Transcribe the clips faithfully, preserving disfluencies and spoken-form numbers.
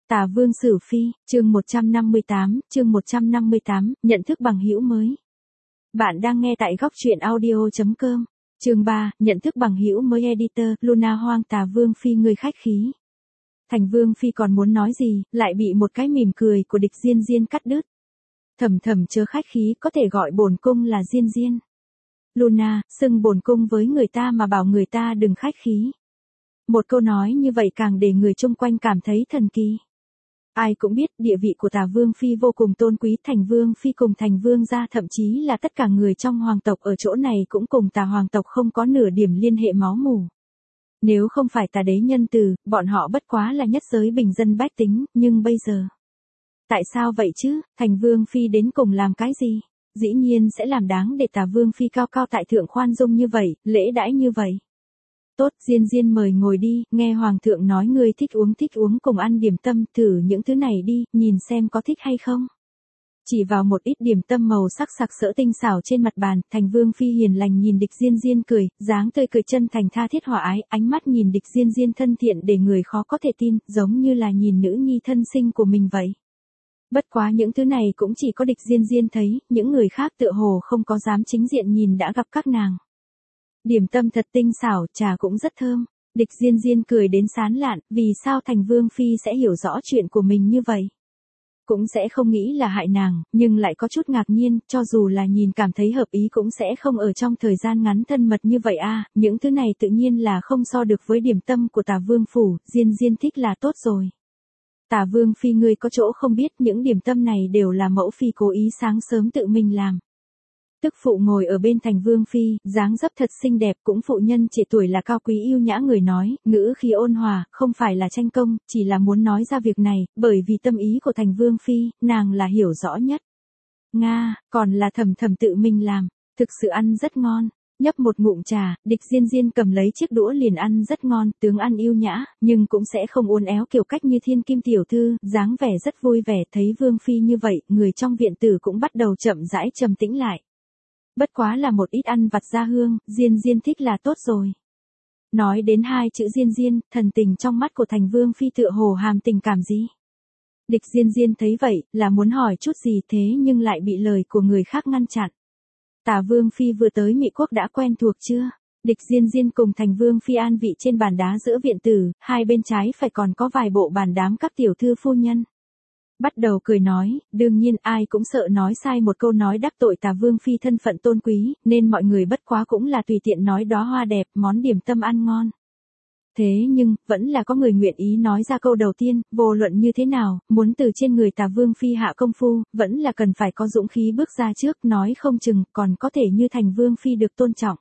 Tả Vương Sử Phi, chương một trăm năm mươi tám, chương một trăm năm mươi tám, nhận thức bằng hữu mới. Bạn đang nghe tại góc truyện audio chấm com. Chương ba, nhận thức bằng hữu mới. Editor, Luna Hoang. Tả Vương Phi người khách khí. Thành Vương Phi còn muốn nói gì, lại bị một cái mỉm cười của Địch Diên Diên cắt đứt. Thầm thầm chớ khách khí, có thể gọi bổn cung là Diên Diên. Luna, xưng bổn cung với người ta mà bảo người ta đừng khách khí. Một câu nói như vậy càng để người chung quanh cảm thấy thần kỳ. Ai cũng biết địa vị của Tả Vương Phi vô cùng tôn quý. Thành Vương Phi cùng Thành Vương gia, thậm chí là tất cả người trong hoàng tộc ở chỗ này cũng cùng Tả hoàng tộc không có nửa điểm liên hệ máu mủ. Nếu không phải Tả đế nhân từ, bọn họ bất quá là nhất giới bình dân bách tính, nhưng bây giờ. Tại sao vậy chứ, Thành Vương Phi đến cùng làm cái gì? Dĩ nhiên sẽ làm đáng để Tả Vương Phi cao cao tại thượng khoan dung như vậy, lễ đãi như vậy. Tốt, Diên Diên mời ngồi đi, nghe Hoàng thượng nói ngươi thích uống thích uống cùng ăn điểm tâm, thử những thứ này đi, nhìn xem có thích hay không. Chỉ vào một ít điểm tâm màu sắc sặc sỡ tinh xảo trên mặt bàn, Thành Vương Phi hiền lành nhìn Địch Diên Diên cười, dáng tươi cười chân thành tha thiết hòa ái, ánh mắt nhìn Địch Diên Diên thân thiện để người khó có thể tin, giống như là nhìn nữ nhi thân sinh của mình vậy. Bất quá những thứ này cũng chỉ có Địch Diên Diên thấy, những người khác tựa hồ không có dám chính diện nhìn đã gặp các nàng. Điểm tâm thật tinh xảo, trà cũng rất thơm. Địch Diên Diên cười đến sán lạn, vì sao Thành Vương Phi sẽ hiểu rõ chuyện của mình như vậy. Cũng sẽ không nghĩ là hại nàng, nhưng lại có chút ngạc nhiên, cho dù là nhìn cảm thấy hợp ý cũng sẽ không ở trong thời gian ngắn thân mật như vậy a. Những thứ này tự nhiên là không so được với điểm tâm của Tả Vương Phủ, Diên Diên thích là tốt rồi. Tả Vương Phi ngươi có chỗ không biết, những điểm tâm này đều là mẫu phi cố ý sáng sớm tự mình làm. Tức phụ ngồi ở bên Thành Vương Phi, dáng dấp thật xinh đẹp, cũng phụ nhân trẻ tuổi là cao quý yêu nhã người nói, ngữ khí ôn hòa, không phải là tranh công, chỉ là muốn nói ra việc này, bởi vì tâm ý của Thành Vương Phi, nàng là hiểu rõ nhất. Nga, còn là thầm thầm tự mình làm, thực sự ăn rất ngon. Nhấp một ngụm trà, Địch Diên Diên cầm lấy chiếc đũa liền ăn rất ngon, tướng ăn yêu nhã, nhưng cũng sẽ không uốn éo kiểu cách như thiên kim tiểu thư, dáng vẻ rất vui vẻ. Thấy Vương Phi như vậy, người trong viện tử cũng bắt đầu chậm rãi trầm tĩnh lại. Bất quá là một ít ăn vặt ra hương, Diên Diên thích là tốt rồi. Nói đến hai chữ Diên Diên, thần tình trong mắt của Thành Vương Phi tựa hồ hàm tình cảm gì. Địch Diên Diên thấy vậy, là muốn hỏi chút gì thế nhưng lại bị lời của người khác ngăn chặn. Tả Vương Phi vừa tới Mỹ Quốc đã quen thuộc chưa? Địch Diên Diên cùng Thành Vương Phi an vị trên bàn đá giữa viện tử, hai bên trái phải còn có vài bộ bàn đám các tiểu thư phu nhân. Bắt đầu cười nói, đương nhiên ai cũng sợ nói sai một câu nói đắc tội Tả Vương Phi thân phận tôn quý, nên mọi người bất quá cũng là tùy tiện nói đóa hoa đẹp, món điểm tâm ăn ngon. Thế nhưng, vẫn là có người nguyện ý nói ra câu đầu tiên, vô luận như thế nào, muốn từ trên người Tả Vương Phi hạ công phu, vẫn là cần phải có dũng khí bước ra trước, nói không chừng, còn có thể như Thành Vương Phi được tôn trọng.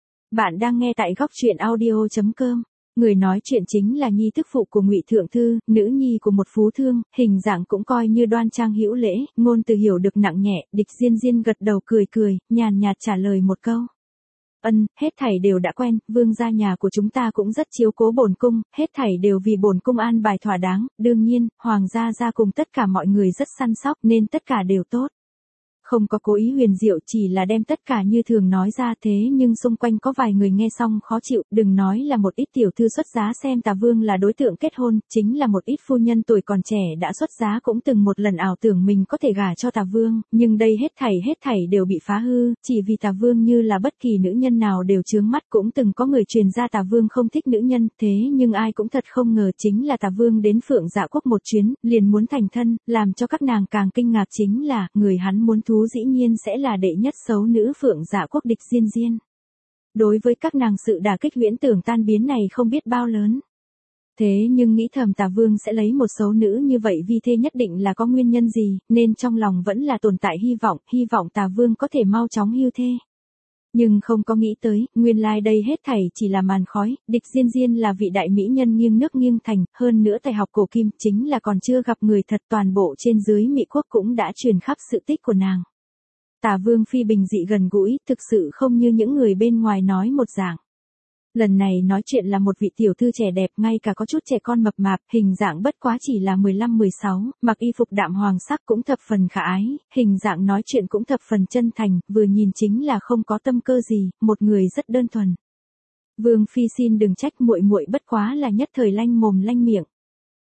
Bạn đang nghe tại góc truyện audio chấm com. Người nói chuyện chính là nhi thức phụ của Ngụy Thượng Thư, nữ nhi của một phú thương, hình dạng cũng coi như đoan trang hữu lễ, ngôn từ hiểu được nặng nhẹ. Địch Diên Diên gật đầu cười cười, nhàn nhạt trả lời một câu. Ân, hết thảy đều đã quen, vương gia nhà của chúng ta cũng rất chiếu cố bổn cung, hết thảy đều vì bổn cung an bài thỏa đáng, đương nhiên, hoàng gia gia cùng tất cả mọi người rất săn sóc nên tất cả đều tốt. Không có cố ý huyền diệu, chỉ là đem tất cả như thường nói ra, thế nhưng xung quanh có vài người nghe xong khó chịu, đừng nói là một ít tiểu thư xuất giá xem Tả Vương là đối tượng kết hôn, chính là một ít phu nhân tuổi còn trẻ đã xuất giá cũng từng một lần ảo tưởng mình có thể gả cho Tả Vương, nhưng đây hết thảy hết thảy đều bị phá hư, chỉ vì Tả Vương như là bất kỳ nữ nhân nào đều chướng mắt. Cũng từng có người truyền ra Tả Vương không thích nữ nhân, thế nhưng ai cũng thật không ngờ chính là Tả Vương đến Phượng Dạ Quốc một chuyến, liền muốn thành thân, làm cho các nàng càng kinh ngạc chính là, người hắn muốn thú dĩ nhiên sẽ là đệ nhất xấu nữ Phượng Dạ Quốc Địch Diên Diên. Đối với các nàng sự đả kích huyễn tưởng tan biến này không biết bao lớn. Thế nhưng nghĩ thầm Tả Vương sẽ lấy một xấu nữ như vậy vi thê nhất định là có nguyên nhân gì, nên trong lòng vẫn là tồn tại hy vọng, hy vọng Tả Vương có thể mau chóng hưu thê. Nhưng không có nghĩ tới, nguyên lai đây hết thảy chỉ là màn khói. Địch Diên Diên là vị đại mỹ nhân nghiêng nước nghiêng thành, hơn nữa tài học cổ kim, chính là còn chưa gặp người thật. Toàn bộ trên dưới Mỹ Quốc cũng đã truyền khắp sự tích của nàng. Tả Vương Phi bình dị gần gũi, thực sự không như những người bên ngoài nói một dạng. Lần này nói chuyện là một vị tiểu thư trẻ đẹp, ngay cả có chút trẻ con mập mạp, hình dạng bất quá chỉ là mười lăm mười sáu, mặc y phục đạm hoàng sắc cũng thập phần khả ái, hình dạng nói chuyện cũng thập phần chân thành, vừa nhìn chính là không có tâm cơ gì, một người rất đơn thuần. Vương Phi xin đừng trách muội muội bất quá là nhất thời lanh mồm lanh miệng.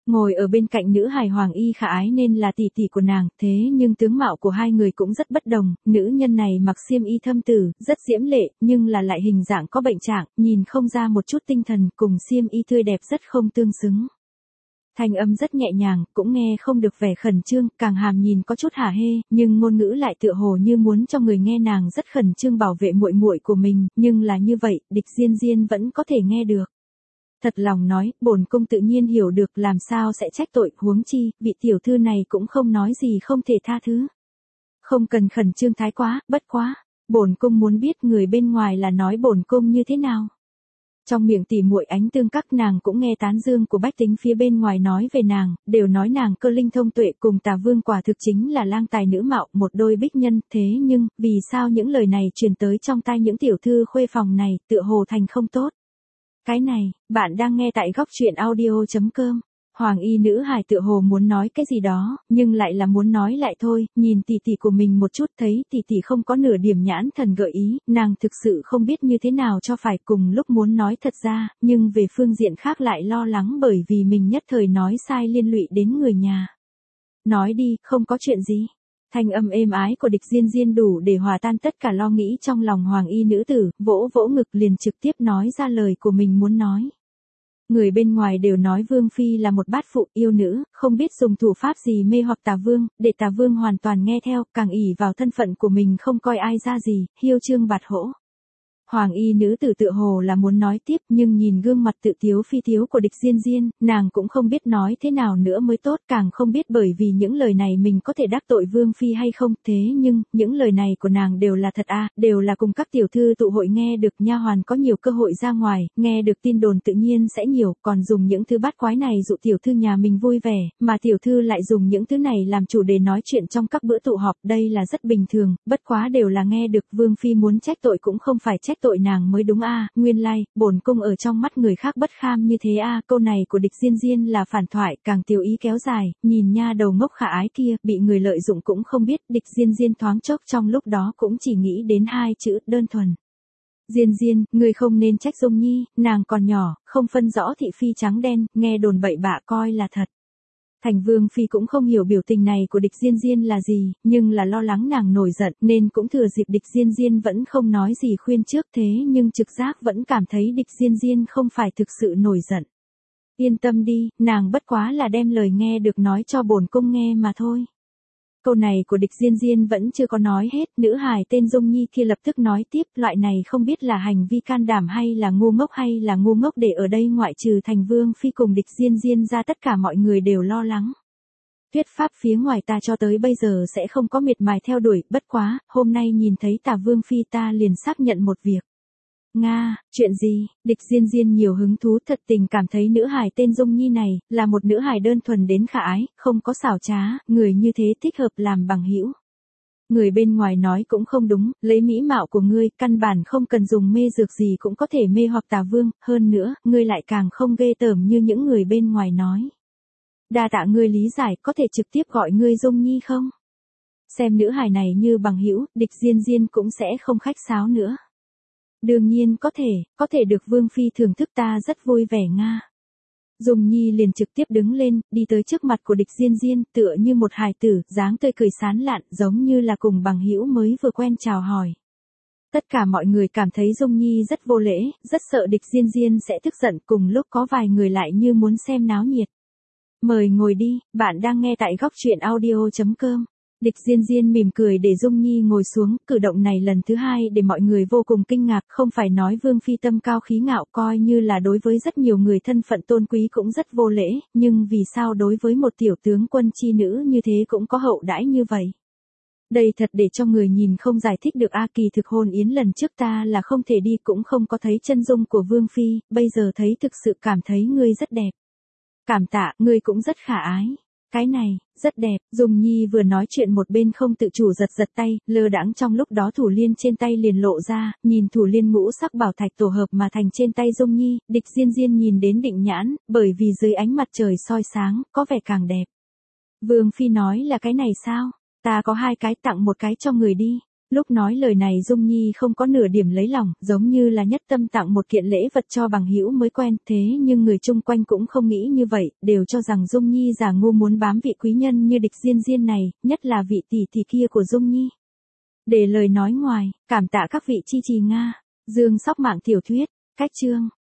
Ngồi ở bên cạnh nữ hài Hoàng Y Khả Ái nên là tỷ tỷ của nàng, thế nhưng tướng mạo của hai người cũng rất bất đồng, nữ nhân này mặc xiêm y thâm tử, rất diễm lệ, nhưng là lại hình dạng có bệnh trạng, nhìn không ra một chút tinh thần, cùng xiêm y tươi đẹp rất không tương xứng. Thanh âm rất nhẹ nhàng, cũng nghe không được vẻ khẩn trương, càng hàm nhìn có chút hả hê, nhưng ngôn ngữ lại tựa hồ như muốn cho người nghe nàng rất khẩn trương bảo vệ muội muội của mình, nhưng là như vậy, Địch Diên Diên vẫn có thể nghe được. Thật lòng nói, bổn cung tự nhiên hiểu được làm sao sẽ trách tội, huống chi, vị tiểu thư này cũng không nói gì không thể tha thứ. Không cần khẩn trương thái quá, bất quá, bổn cung muốn biết người bên ngoài là nói bổn cung như thế nào. Trong miệng tỉ muội ánh tương các nàng cũng nghe tán dương của bách tính phía bên ngoài nói về nàng, đều nói nàng cơ linh thông tuệ cùng Tà Vương quả thực chính là lang tài nữ mạo, một đôi bích nhân, thế nhưng, vì sao những lời này truyền tới trong tai những tiểu thư khuê phòng này, tựa hồ thành không tốt. Cái này, bạn đang nghe tại góc truyện audio chấm com. Hoàng y nữ hài tựa hồ muốn nói cái gì đó, nhưng lại là muốn nói lại thôi, nhìn tỷ tỷ của mình một chút thấy tỷ tỷ không có nửa điểm nhãn thần gợi ý, nàng thực sự không biết như thế nào cho phải cùng lúc muốn nói thật ra, nhưng về phương diện khác lại lo lắng bởi vì mình nhất thời nói sai liên lụy đến người nhà. Nói đi, không có chuyện gì. Thanh âm êm ái của Địch Diên Diên đủ để hòa tan tất cả lo nghĩ trong lòng hoàng y nữ tử, vỗ vỗ ngực liền trực tiếp nói ra lời của mình muốn nói. Người bên ngoài đều nói Vương Phi là một bát phụ yêu nữ, không biết dùng thủ pháp gì mê hoặc Tà Vương, để Tà Vương hoàn toàn nghe theo, càng ỷ vào thân phận của mình không coi ai ra gì, hiêu trương bạt hỗ. Hoàng y nữ tử tự hồ là muốn nói tiếp nhưng nhìn gương mặt tự tiếu phi tiếu của Địch Diên Diên, nàng cũng không biết nói thế nào nữa mới tốt, càng không biết bởi vì những lời này mình có thể đắc tội Vương Phi hay không, thế nhưng, những lời này của nàng đều là thật à, đều là cùng các tiểu thư tụ hội nghe được, nha hoàn có nhiều cơ hội ra ngoài, nghe được tin đồn tự nhiên sẽ nhiều, còn dùng những thứ bát quái này dụ tiểu thư nhà mình vui vẻ, mà tiểu thư lại dùng những thứ này làm chủ đề nói chuyện trong các bữa tụ họp, đây là rất bình thường, bất quá đều là nghe được, Vương Phi muốn trách tội cũng không phải trách tội nàng mới đúng a, à, nguyên lai, like, bổn cung ở trong mắt người khác bất kham như thế a, à, câu này của Địch Diên Diên là phản thoại, càng tiểu ý kéo dài, nhìn nha đầu ngốc khả ái kia, bị người lợi dụng cũng không biết, Địch Diên Diên thoáng chốc trong lúc đó cũng chỉ nghĩ đến hai chữ, đơn thuần. Diên Diên, ngươi không nên trách Dung Nhi, nàng còn nhỏ, không phân rõ thị phi trắng đen, nghe đồn bậy bạ coi là thật. Thành Vương Phi cũng không hiểu biểu tình này của Địch Diên Diên là gì, nhưng là lo lắng nàng nổi giận nên cũng thừa dịp Địch Diên Diên vẫn không nói gì khuyên trước thế nhưng trực giác vẫn cảm thấy Địch Diên Diên không phải thực sự nổi giận. Yên tâm đi, nàng bất quá là đem lời nghe được nói cho bổn cung nghe mà thôi. Câu này của Địch Diên Diên vẫn chưa có nói hết, nữ hài tên Dung Nhi kia lập tức nói tiếp, loại này không biết là hành vi can đảm hay là ngu ngốc hay là ngu ngốc để ở đây ngoại trừ Thành Vương Phi cùng Địch Diên Diên ra tất cả mọi người đều lo lắng. Thuyết pháp phía ngoài ta cho tới bây giờ sẽ không có miệt mài theo đuổi, bất quá, hôm nay nhìn thấy Tà Vương Phi ta liền xác nhận một việc. Nga, chuyện gì? Địch Diên Diên nhiều hứng thú thật tình cảm thấy nữ hài tên Dung Nhi này, là một nữ hài đơn thuần đến khả ái, không có xảo trá, người như thế thích hợp làm bằng hữu. Người bên ngoài nói cũng không đúng, lấy mỹ mạo của ngươi, căn bản không cần dùng mê dược gì cũng có thể mê hoặc Tà Vương, hơn nữa, ngươi lại càng không ghê tởm như những người bên ngoài nói. Đa tạ ngươi lý giải, có thể trực tiếp gọi ngươi Dung Nhi không? Xem nữ hài này như bằng hữu, Địch Diên Diên cũng sẽ không khách sáo nữa. Đương nhiên có thể, có thể được Vương Phi thưởng thức ta rất vui vẻ Nga. Dung Nhi liền trực tiếp đứng lên, đi tới trước mặt của Địch Diên Diên, tựa như một hài tử, dáng tươi cười sán lạn, giống như là cùng bằng hữu mới vừa quen chào hỏi. Tất cả mọi người cảm thấy Dung Nhi rất vô lễ, rất sợ Địch Diên Diên sẽ tức giận, cùng lúc có vài người lại như muốn xem náo nhiệt. Mời ngồi đi, bạn đang nghe tại góc truyện audio chấm com. Địch Diên Diên mỉm cười để Dung Nhi ngồi xuống, cử động này lần thứ hai để mọi người vô cùng kinh ngạc, không phải nói Vương Phi tâm cao khí ngạo coi như là đối với rất nhiều người thân phận tôn quý cũng rất vô lễ, nhưng vì sao đối với một tiểu tướng quân chi nữ như thế cũng có hậu đãi như vậy? Đây thật để cho người nhìn không giải thích được a, kỳ thực hôn yến lần trước ta là không thể đi cũng không có thấy chân dung của Vương Phi, bây giờ thấy thực sự cảm thấy ngươi rất đẹp. Cảm tạ, ngươi cũng rất khả ái. Cái này, rất đẹp, Dung Nhi vừa nói chuyện một bên không tự chủ giật giật tay, lơ đãng trong lúc đó thủ liên trên tay liền lộ ra, nhìn thủ liên ngũ sắc bảo thạch tổ hợp mà thành trên tay Dung Nhi, Địch Diên Diên nhìn đến định nhãn, bởi vì dưới ánh mặt trời soi sáng, có vẻ càng đẹp. Vương Phi nói là cái này sao? Ta có hai cái tặng một cái cho người đi. Lúc nói lời này Dung Nhi không có nửa điểm lấy lòng, giống như là nhất tâm tặng một kiện lễ vật cho bằng hữu mới quen, thế nhưng người chung quanh cũng không nghĩ như vậy, đều cho rằng Dung Nhi giả ngu muốn bám vị quý nhân như địch Diên Diên này, nhất là vị tỷ tỷ kia của Dung Nhi. Để lời nói ngoài, cảm tạ các vị chi trì Nga. Dương Sóc Mạng tiểu thuyết, cách chương.